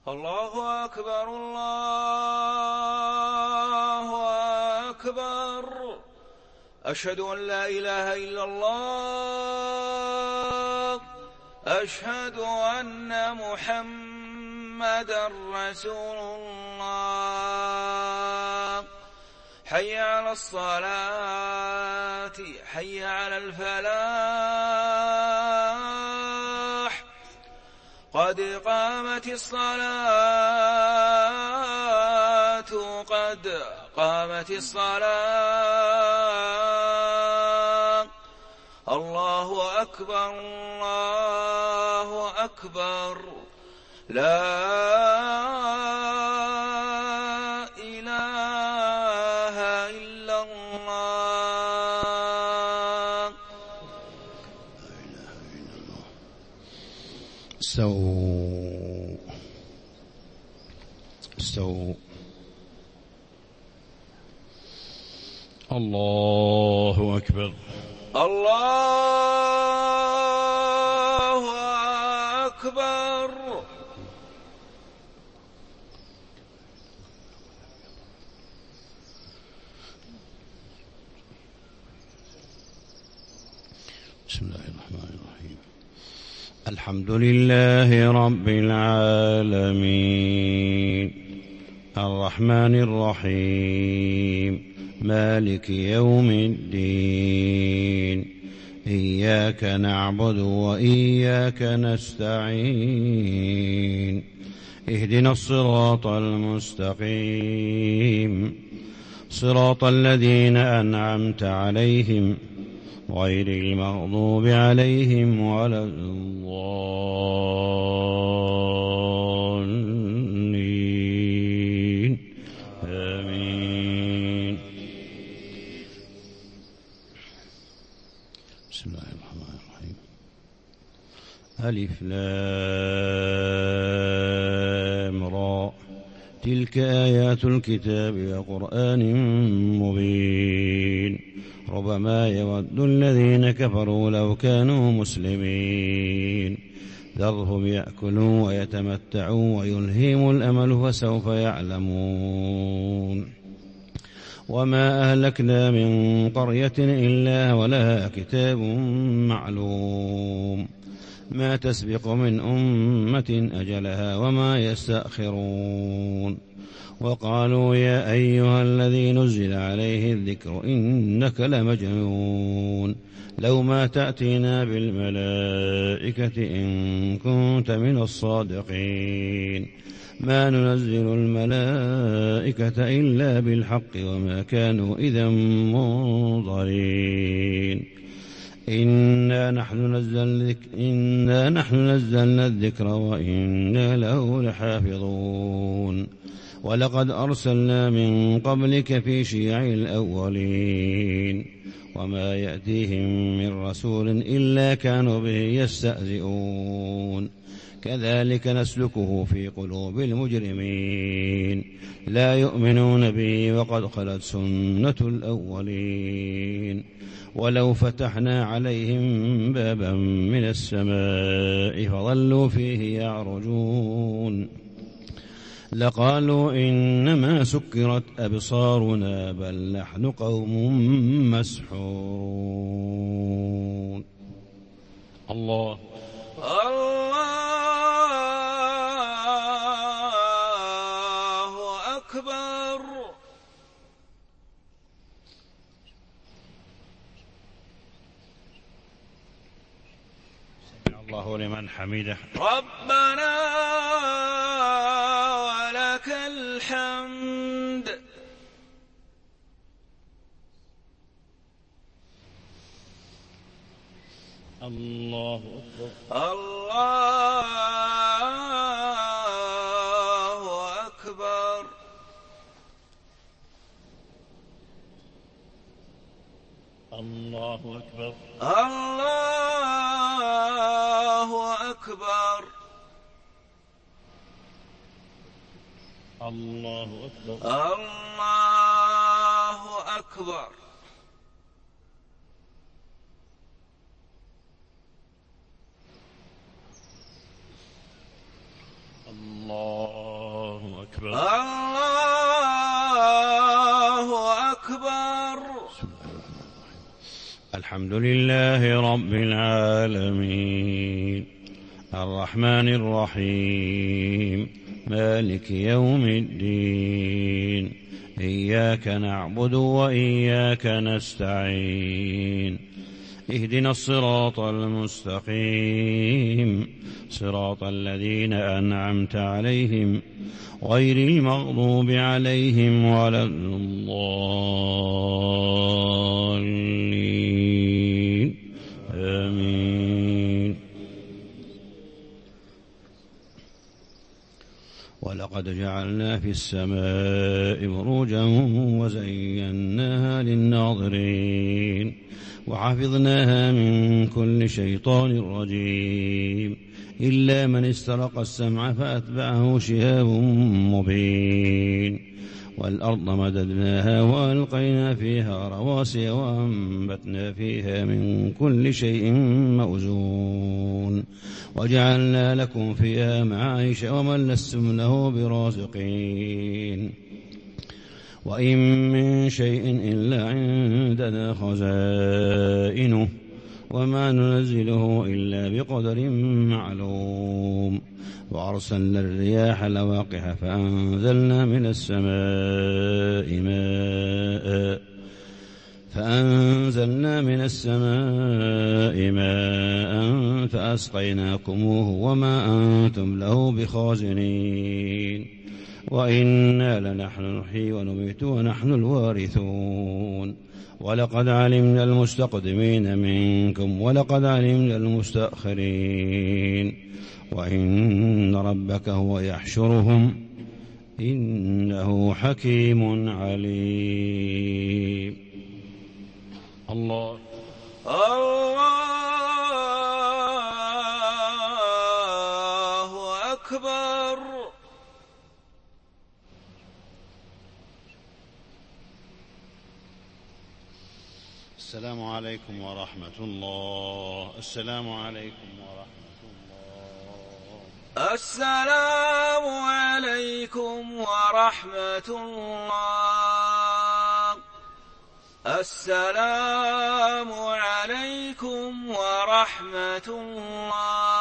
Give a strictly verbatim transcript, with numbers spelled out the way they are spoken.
الله أكبر الله أكبر. أشهد أن لا إله إلا الله. أشهد أن محمدًا رسول الله. حي على الصلاة حي على الفلاح. قد قامت الصلاة قد قامت الصلاة. الله أكبر الله أكبر. لا إله إلا الله. استووا استووا. الله أكبر الله أكبر. بسم الله الرحمن الرحيم. الحمد لله رب العالمين الرحمن الرحيم مالك يوم الدين. إياك نعبد وإياك نستعين. اهدنا الصراط المستقيم صراط الذين أنعمت عليهم غير المغضوب عليهم ولا الضالين. آمين. بسم الله الرحمن الرحيم. ألف لام را. تلك آيات الكتاب وقرآن مبين. ربما يود الذين كفروا لو كانوا مسلمين. ذرهم يأكلوا ويتمتعوا ويلهيهم الأمل فسوف يعلمون. وما أهلكنا من قرية إلا ولها كتاب معلوم. ما تسبق من أمة أجلها وما يستأخرون. وقالوا يا أيها الذي نزل عليه الذكر إنك لمجنون. لو ما تأتينا بالملائكة إن كنت من الصادقين. ما ننزل الملائكة إلا بالحق وما كانوا إذا منظرين. إنا نحن نزلنا الذكر, إنا نحن نزلنا الذكر وإنا له لحافظون. ولقد أرسلنا من قبلك في شيع الأولين. وما يأتيهم من رسول إلا كانوا به يستهزئون. كذلك نسلكه في قلوب المجرمين. لا يؤمنون به وقد خلت سنة الأولين. ولو فتحنا عليهم بابا من السماء فظلوا فيه يعرجون لقالوا إنما سكرت أبصارنا بل نحن قوم مسحورون. الله الله أكبر. سمع الله لمن حمده. ربنا ولك الحمد. الله أكبر. الله أكبر. الله أكبر. الله أكبر. الله أكبر. الله أكبر. الله أكبر. الله أكبر. الحمد لله رب العالمين الرحمن الرحيم مالك يوم الدين إياك نعبد وإياك نستعين اهدنا الصراط المستقيم صراط الذين أنعمت عليهم غير المغضوب عليهم ولا الضالين آمين. ولقد جعلنا في السماء بروجا وزيناها للناظرين وحفظناها من كل شيطان رجيم إلا من استرق السمع فأتبعه شهاب مبين. والأرض مددناها وألقينا فيها رواسي وأنبتنا فيها من كل شيء موزون وجعلنا لكم فيها معايش ومن لستم له برازقين. وإن من شيء إلا عندنا خزائنه وما ننزله إلا بقدر معلوم. وأرسلنا الرياح لواقح فأنزلنا من السماء ماء فأنزلنا من السماء ماء فأسقيناكموه وما أنتم له بخازنين. وإنا لنحن نحيي ونميت ونحن الوارثون. ولقد علمنا المستقدمين منكم ولقد علمنا المستأخرين وإن ربك هو يحشرهم إنه حكيم عليم. الله الله أكبر. السلام عليكم ورحمة الله. السلام عليكم ورحمة الله. السلام عليكم ورحمة الله. السلام عليكم ورحمة الله.